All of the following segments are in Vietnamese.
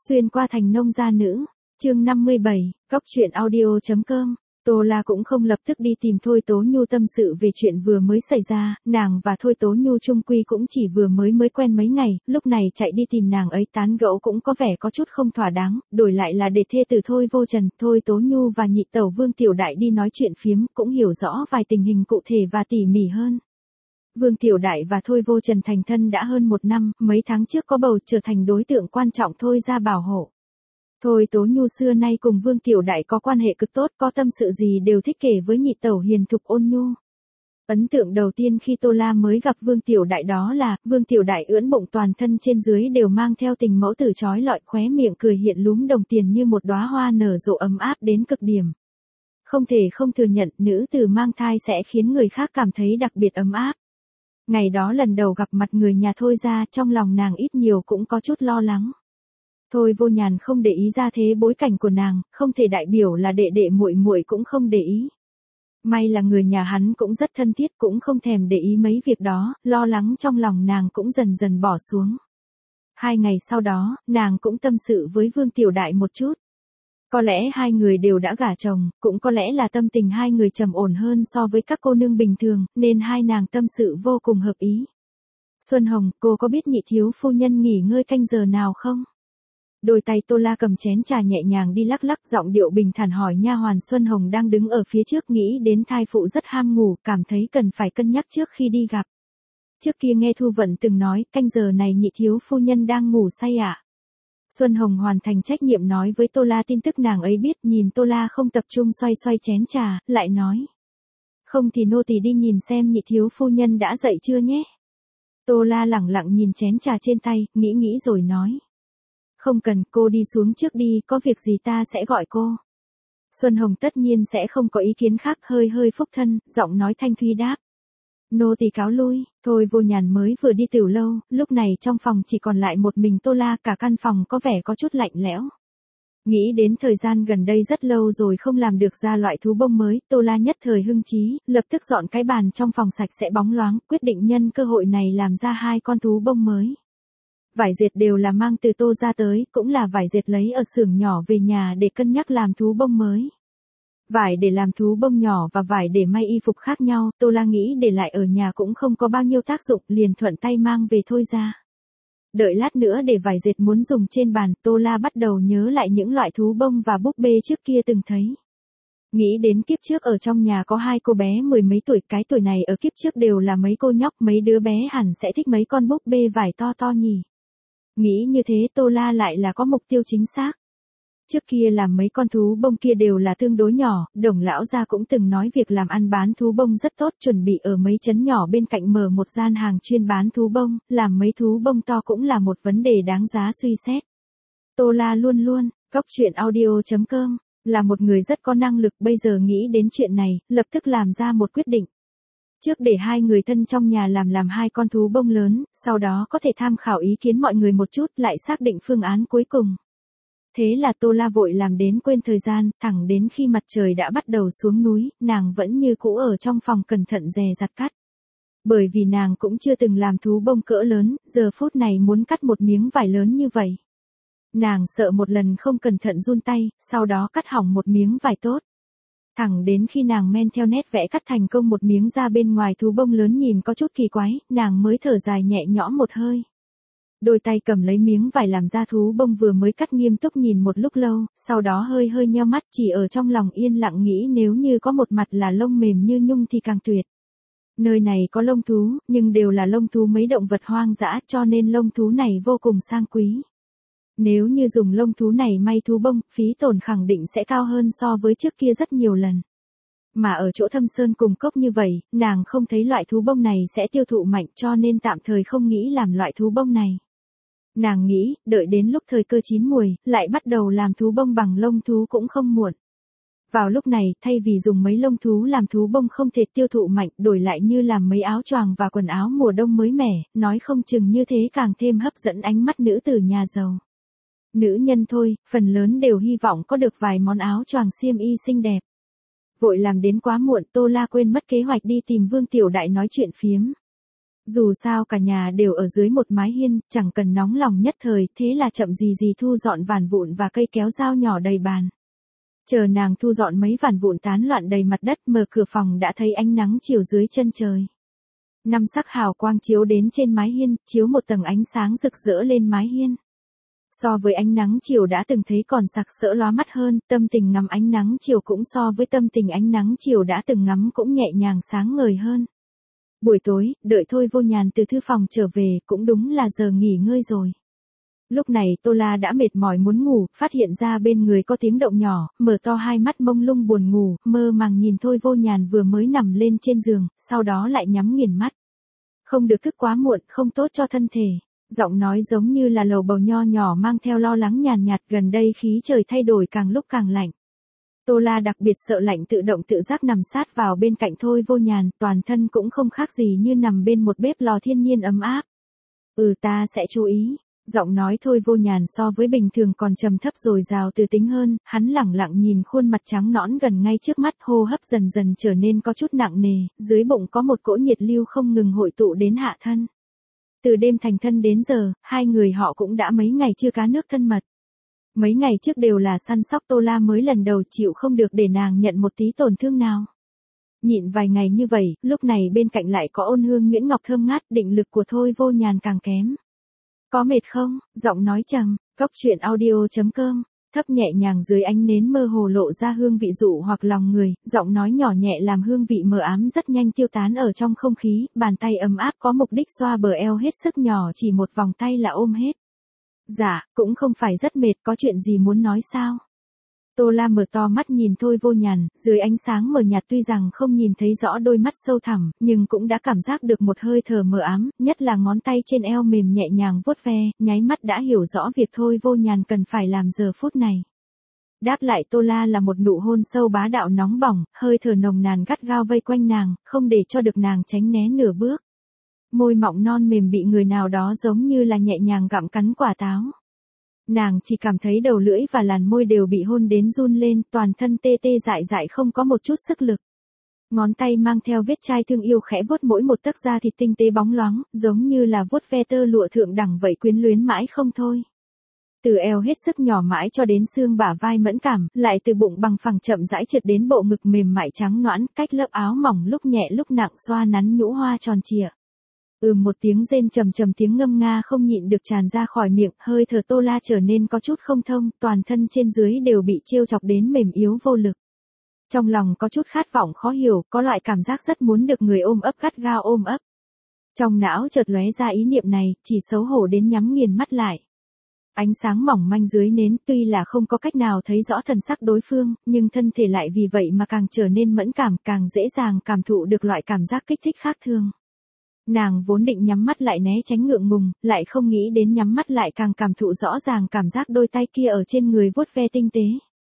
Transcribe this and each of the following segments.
Xuyên qua thành nông gia nữ, chương 57, góc truyện audio.com. Tô La cũng không lập tức đi tìm Thôi Tố Nhu tâm sự về chuyện vừa mới xảy ra, nàng và Thôi Tố Nhu chung quy cũng chỉ vừa mới quen mấy ngày, lúc này chạy đi tìm nàng ấy tán gẫu cũng có vẻ có chút không thỏa đáng, đổi lại là để thê tử Thôi Vô Trần, Thôi Tố Nhu và nhị tẩu Vương Tiểu Đại đi nói chuyện phiếm, cũng hiểu rõ vài tình hình cụ thể và tỉ mỉ hơn. Vương Tiểu Đại và Thôi Vô Trần thành thân đã hơn 1 năm, mấy tháng trước có bầu trở thành đối tượng quan trọng Thôi ra bảo hộ. Thôi Tố Nhu xưa nay cùng Vương Tiểu Đại có quan hệ cực tốt, có tâm sự gì đều thích kể với nhị tẩu hiền thục ôn nhu. Ấn tượng đầu tiên khi Tô La mới gặp Vương Tiểu Đại đó là, Vương Tiểu Đại ưỡn bụng toàn thân trên dưới đều mang theo tình mẫu tử trói lọi, khóe miệng cười hiện lúm đồng tiền như một đóa hoa nở rộ ấm áp đến cực điểm. Không thể không thừa nhận, nữ tử mang thai sẽ khiến người khác cảm thấy đặc biệt ấm áp. Ngày đó lần đầu gặp mặt người nhà Thôi ra, trong lòng nàng ít nhiều cũng có chút lo lắng. Thôi Vô Nhàn không để ý ra thế bối cảnh của nàng, không thể đại biểu là đệ đệ muội muội cũng không để ý. May là người nhà hắn cũng rất thân thiết, cũng không thèm để ý mấy việc đó, lo lắng trong lòng nàng cũng dần dần bỏ xuống. 2 ngày sau đó, nàng cũng tâm sự với Vương Tiểu Đại một chút. Có lẽ hai người đều đã gả chồng, cũng có lẽ là tâm tình hai người trầm ổn hơn so với các cô nương bình thường, nên hai nàng tâm sự vô cùng hợp ý. Xuân Hồng, cô có biết nhị thiếu phu nhân nghỉ ngơi canh giờ nào không? Đôi tay Tô La cầm chén trà nhẹ nhàng đi lắc lắc, giọng điệu bình thản hỏi nha hoàn Xuân Hồng đang đứng ở phía trước, nghĩ đến thai phụ rất ham ngủ, cảm thấy cần phải cân nhắc trước khi đi gặp. Trước kia nghe Thu Vận từng nói, canh giờ này nhị thiếu phu nhân đang ngủ say ạ. Xuân Hồng hoàn thành trách nhiệm nói với Tô La tin tức nàng ấy biết, nhìn Tô La không tập trung xoay xoay chén trà, lại nói. Không thì nô tỳ đi nhìn xem nhị thiếu phu nhân đã dậy chưa nhé. Tô La lẳng lặng nhìn chén trà trên tay, nghĩ rồi nói. Không cần, cô đi xuống trước đi, có việc gì ta sẽ gọi cô. Xuân Hồng tất nhiên sẽ không có ý kiến khác, hơi phúc thân, giọng nói thanh thúy đáp. Nô tỳ cáo lui. Thôi Vô Nhàn mới vừa đi tiểu lâu, lúc này trong phòng chỉ còn lại một mình Tô La, cả căn phòng có vẻ có chút lạnh lẽo. Nghĩ đến thời gian gần đây rất lâu rồi không làm được ra loại thú bông mới, Tô La nhất thời hưng chí, lập tức dọn cái bàn trong phòng sạch sẽ bóng loáng, quyết định nhân cơ hội này làm ra 2 con thú bông mới. Vải dệt đều là mang từ Tô ra tới, cũng là vải dệt lấy ở xưởng nhỏ về nhà để cân nhắc làm thú bông mới. Vải để làm thú bông nhỏ và vải để may y phục khác nhau, Tô La nghĩ để lại ở nhà cũng không có bao nhiêu tác dụng, liền thuận tay mang về Thôi ra. Đợi lát nữa để vải dệt muốn dùng trên bàn, Tô La bắt đầu nhớ lại những loại thú bông và búp bê trước kia từng thấy. Nghĩ đến kiếp trước ở trong nhà có 2 cô bé 10 mấy tuổi, cái tuổi này ở kiếp trước đều là mấy cô nhóc, mấy đứa bé hẳn sẽ thích mấy con búp bê vải to nhỉ. Nghĩ như thế Tô La lại là có mục tiêu chính xác. Trước kia làm mấy con thú bông kia đều là tương đối nhỏ, Đồng lão gia cũng từng nói việc làm ăn bán thú bông rất tốt, chuẩn bị ở mấy trấn nhỏ bên cạnh mở một gian hàng chuyên bán thú bông, làm mấy thú bông to cũng là một vấn đề đáng giá suy xét. Tô La luôn, góc truyện audio.com, là một người rất có năng lực, bây giờ nghĩ đến chuyện này, lập tức làm ra một quyết định. Trước để 2 người thân trong nhà làm 2 con thú bông lớn, sau đó có thể tham khảo ý kiến mọi người một chút, lại xác định phương án cuối cùng. Thế là Tô La vội làm đến quên thời gian, thẳng đến khi mặt trời đã bắt đầu xuống núi, nàng vẫn như cũ ở trong phòng cẩn thận dè dặt cắt. Bởi vì nàng cũng chưa từng làm thú bông cỡ lớn, giờ phút này muốn cắt một miếng vải lớn như vậy. Nàng sợ một lần không cẩn thận run tay, sau đó cắt hỏng một miếng vải tốt. Thẳng đến khi nàng men theo nét vẽ cắt thành công một miếng ra bên ngoài thú bông lớn nhìn có chút kỳ quái, nàng mới thở dài nhẹ nhõm một hơi. Đôi tay cầm lấy miếng vải làm ra thú bông vừa mới cắt nghiêm túc nhìn một lúc lâu, sau đó hơi nheo mắt, chỉ ở trong lòng yên lặng nghĩ nếu như có một mặt là lông mềm như nhung thì càng tuyệt. Nơi này có lông thú, nhưng đều là lông thú mấy động vật hoang dã, cho nên lông thú này vô cùng sang quý. Nếu như dùng lông thú này may thú bông, phí tổn khẳng định sẽ cao hơn so với trước kia rất nhiều lần. Mà ở chỗ thâm sơn cùng cốc như vậy, nàng không thấy loại thú bông này sẽ tiêu thụ mạnh, cho nên tạm thời không nghĩ làm loại thú bông này. Nàng nghĩ, đợi đến lúc thời cơ chín muồi, lại bắt đầu làm thú bông bằng lông thú cũng không muộn. Vào lúc này, thay vì dùng mấy lông thú làm thú bông không thể tiêu thụ mạnh, đổi lại như làm mấy áo choàng và quần áo mùa đông mới mẻ, nói không chừng như thế càng thêm hấp dẫn ánh mắt nữ tử nhà giàu. Nữ nhân thôi, phần lớn đều hy vọng có được vài món áo choàng xiêm y xinh đẹp. Vội làm đến quá muộn, Tô La quên mất kế hoạch đi tìm Vương Tiểu Đại nói chuyện phiếm. Dù sao cả nhà đều ở dưới một mái hiên, chẳng cần nóng lòng nhất thời, thế là chậm gì gì thu dọn vàn vụn và cây kéo dao nhỏ đầy bàn. Chờ nàng thu dọn mấy vàn vụn tán loạn đầy mặt đất, mở cửa phòng đã thấy ánh nắng chiều dưới chân trời. Năm sắc hào quang chiếu đến trên mái hiên, chiếu một tầng ánh sáng rực rỡ lên mái hiên. So với ánh nắng chiều đã từng thấy còn sặc sỡ lóa mắt hơn, tâm tình ngắm ánh nắng chiều cũng so với tâm tình ánh nắng chiều đã từng ngắm cũng nhẹ nhàng sáng ngời hơn. Buổi tối, đợi Thôi Vô Nhàn từ thư phòng trở về, cũng đúng là giờ nghỉ ngơi rồi. Lúc này Tô La đã mệt mỏi muốn ngủ, phát hiện ra bên người có tiếng động nhỏ, mở to hai mắt mông lung buồn ngủ, mơ màng nhìn Thôi Vô Nhàn vừa mới nằm lên trên giường, sau đó lại nhắm nghiền mắt. Không được thức quá muộn, không tốt cho thân thể. Giọng nói giống như là lầu bầu nho nhỏ mang theo lo lắng nhàn nhạt, gần đây khí trời thay đổi càng lúc càng lạnh. Tô La đặc biệt sợ lạnh, tự động tự giác nằm sát vào bên cạnh Thôi Vô Nhàn, toàn thân cũng không khác gì như nằm bên một bếp lò thiên nhiên ấm áp. Ta sẽ chú ý. Giọng nói Thôi Vô Nhàn so với bình thường còn trầm thấp dồi dào từ tính hơn, hắn lẳng lặng nhìn khuôn mặt trắng nõn gần ngay trước mắt, hô hấp dần dần trở nên có chút nặng nề, dưới bụng có một cỗ nhiệt lưu không ngừng hội tụ đến hạ thân. Từ đêm thành thân đến giờ, hai người họ cũng đã mấy ngày chưa cá nước thân mật. Mấy ngày trước đều là săn sóc, Tô La mới lần đầu chịu không được để nàng nhận một tí tổn thương nào. Nhịn vài ngày như vậy, lúc này bên cạnh lại có ôn hương nhuyễn ngọc thơm ngát, định lực của Thôi Vô Nhàn càng kém. Có mệt không? Giọng nói trầm, cốc truyện audio.com, thấp nhẹ nhàng dưới ánh nến mơ hồ lộ ra hương vị dụ hoặc lòng người, giọng nói nhỏ nhẹ làm hương vị mờ ám rất nhanh tiêu tán ở trong không khí, bàn tay ấm áp có mục đích xoa bờ eo hết sức nhỏ, chỉ một vòng tay là ôm hết. Dạ, cũng không phải rất mệt, có chuyện gì muốn nói sao? Tô La mở to mắt nhìn Thôi Vô Nhàn, dưới ánh sáng mờ nhạt tuy rằng không nhìn thấy rõ đôi mắt sâu thẳm, nhưng cũng đã cảm giác được một hơi thở mờ ám, nhất là ngón tay trên eo mềm nhẹ nhàng vuốt ve, nháy mắt đã hiểu rõ việc Thôi Vô Nhàn cần phải làm giờ phút này. Đáp lại Tô La là một nụ hôn sâu bá đạo nóng bỏng, hơi thở nồng nàn gắt gao vây quanh nàng, không để cho được nàng tránh né nửa bước. Môi mọng non mềm bị người nào đó giống như là nhẹ nhàng gặm cắn quả táo. Nàng chỉ cảm thấy đầu lưỡi và làn môi đều bị hôn đến run lên, toàn thân tê tê dại dại không có một chút sức lực. Ngón tay mang theo vết chai thương yêu khẽ vuốt mỗi một tấc da thịt tinh tế bóng loáng, giống như là vuốt ve tơ lụa thượng đẳng vậy, quyến luyến mãi không thôi. Từ eo hết sức nhỏ mãi cho đến xương bả vai mẫn cảm, lại từ bụng bằng phẳng chậm rãi trượt đến bộ ngực mềm mại trắng nõn, cách lớp áo mỏng lúc nhẹ lúc nặng xoa nắn nhũ hoa tròn trịa. Một tiếng rên trầm trầm, tiếng ngâm nga không nhịn được tràn ra khỏi miệng, hơi thở Tô La trở nên có chút không thông, toàn thân trên dưới đều bị trêu chọc đến mềm yếu vô lực. Trong lòng có chút khát vọng khó hiểu, có loại cảm giác rất muốn được người ôm ấp, gắt gao ôm ấp. Trong não chợt lóe ra ý niệm này, chỉ xấu hổ đến nhắm nghiền mắt lại. Ánh sáng mỏng manh dưới nến, tuy là không có cách nào thấy rõ thần sắc đối phương, nhưng thân thể lại vì vậy mà càng trở nên mẫn cảm, càng dễ dàng cảm thụ được loại cảm giác kích thích khác thường. Nàng vốn định nhắm mắt lại né tránh ngượng ngùng, lại không nghĩ đến nhắm mắt lại càng cảm thụ rõ ràng cảm giác đôi tay kia ở trên người vuốt ve tinh tế.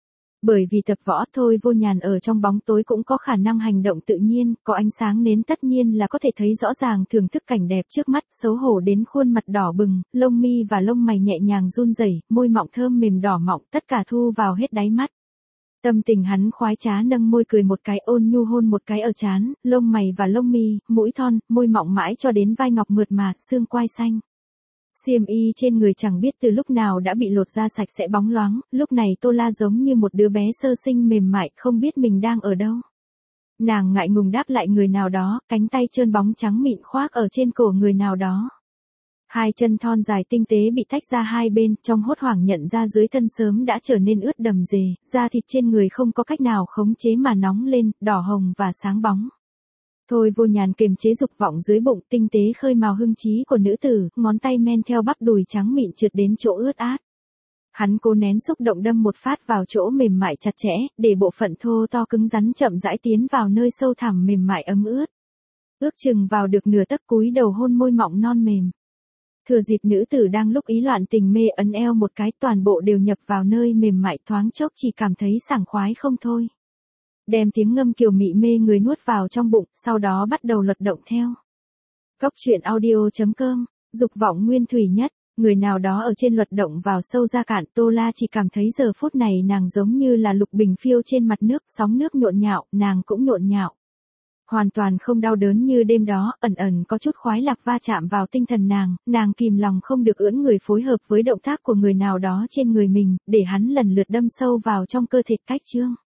Bởi vì tập võ, Thôi Vô Nhàn ở trong bóng tối cũng có khả năng hành động tự nhiên, có ánh sáng nến tất nhiên là có thể thấy rõ ràng thưởng thức cảnh đẹp trước mắt, xấu hổ đến khuôn mặt đỏ bừng, lông mi và lông mày nhẹ nhàng run rẩy, môi mọng thơm mềm đỏ mọng, tất cả thu vào hết đáy mắt. Tâm tình hắn khoái trá nâng môi cười một cái, ôn nhu hôn một cái ở trán, lông mày và lông mi, mũi thon, môi mọng mãi cho đến vai ngọc mượt mà, xương quai xanh. Xiêm y trên người chẳng biết từ lúc nào đã bị lột ra sạch sẽ bóng loáng, lúc này Tô La giống như một đứa bé sơ sinh mềm mại, không biết mình đang ở đâu. Nàng ngại ngùng đáp lại người nào đó, cánh tay trơn bóng trắng mịn khoác ở trên cổ người nào đó. Hai chân thon dài tinh tế bị tách ra hai bên, trong hốt hoảng nhận ra dưới thân sớm đã trở nên ướt đầm dề, da thịt trên người không có cách nào khống chế mà nóng lên, đỏ hồng và sáng bóng. Thôi Vô Nhàn kiềm chế dục vọng dưới bụng, tinh tế khơi mào hưng trí của nữ tử, ngón tay men theo bắp đùi trắng mịn trượt đến chỗ ướt át. Hắn cố nén xúc động đâm một phát vào chỗ mềm mại chặt chẽ, để bộ phận thô to cứng rắn chậm rãi tiến vào nơi sâu thẳm mềm mại ấm ướt. Ước chừng vào được nửa tấc, cúi đầu hôn môi mọng non mềm. Thừa dịp nữ tử đang lúc ý loạn tình mê, ấn eo một cái, toàn bộ đều nhập vào nơi mềm mại, thoáng chốc chỉ cảm thấy sảng khoái không thôi. Đem tiếng ngâm kiều mị mê người nuốt vào trong bụng, sau đó bắt đầu lật động theo. Cốc truyện audio.com, dục vọng nguyên thủy nhất, người nào đó ở trên luật động vào sâu ra cạn, Tô La chỉ cảm thấy giờ phút này nàng giống như là lục bình phiêu trên mặt nước, sóng nước nhộn nhạo, nàng cũng nhộn nhạo. Hoàn toàn không đau đớn như đêm đó, ẩn ẩn có chút khoái lạc va chạm vào tinh thần nàng kìm lòng không được ưỡn người phối hợp với động tác của người nào đó trên người mình, để hắn lần lượt đâm sâu vào trong cơ thể Cách Trương.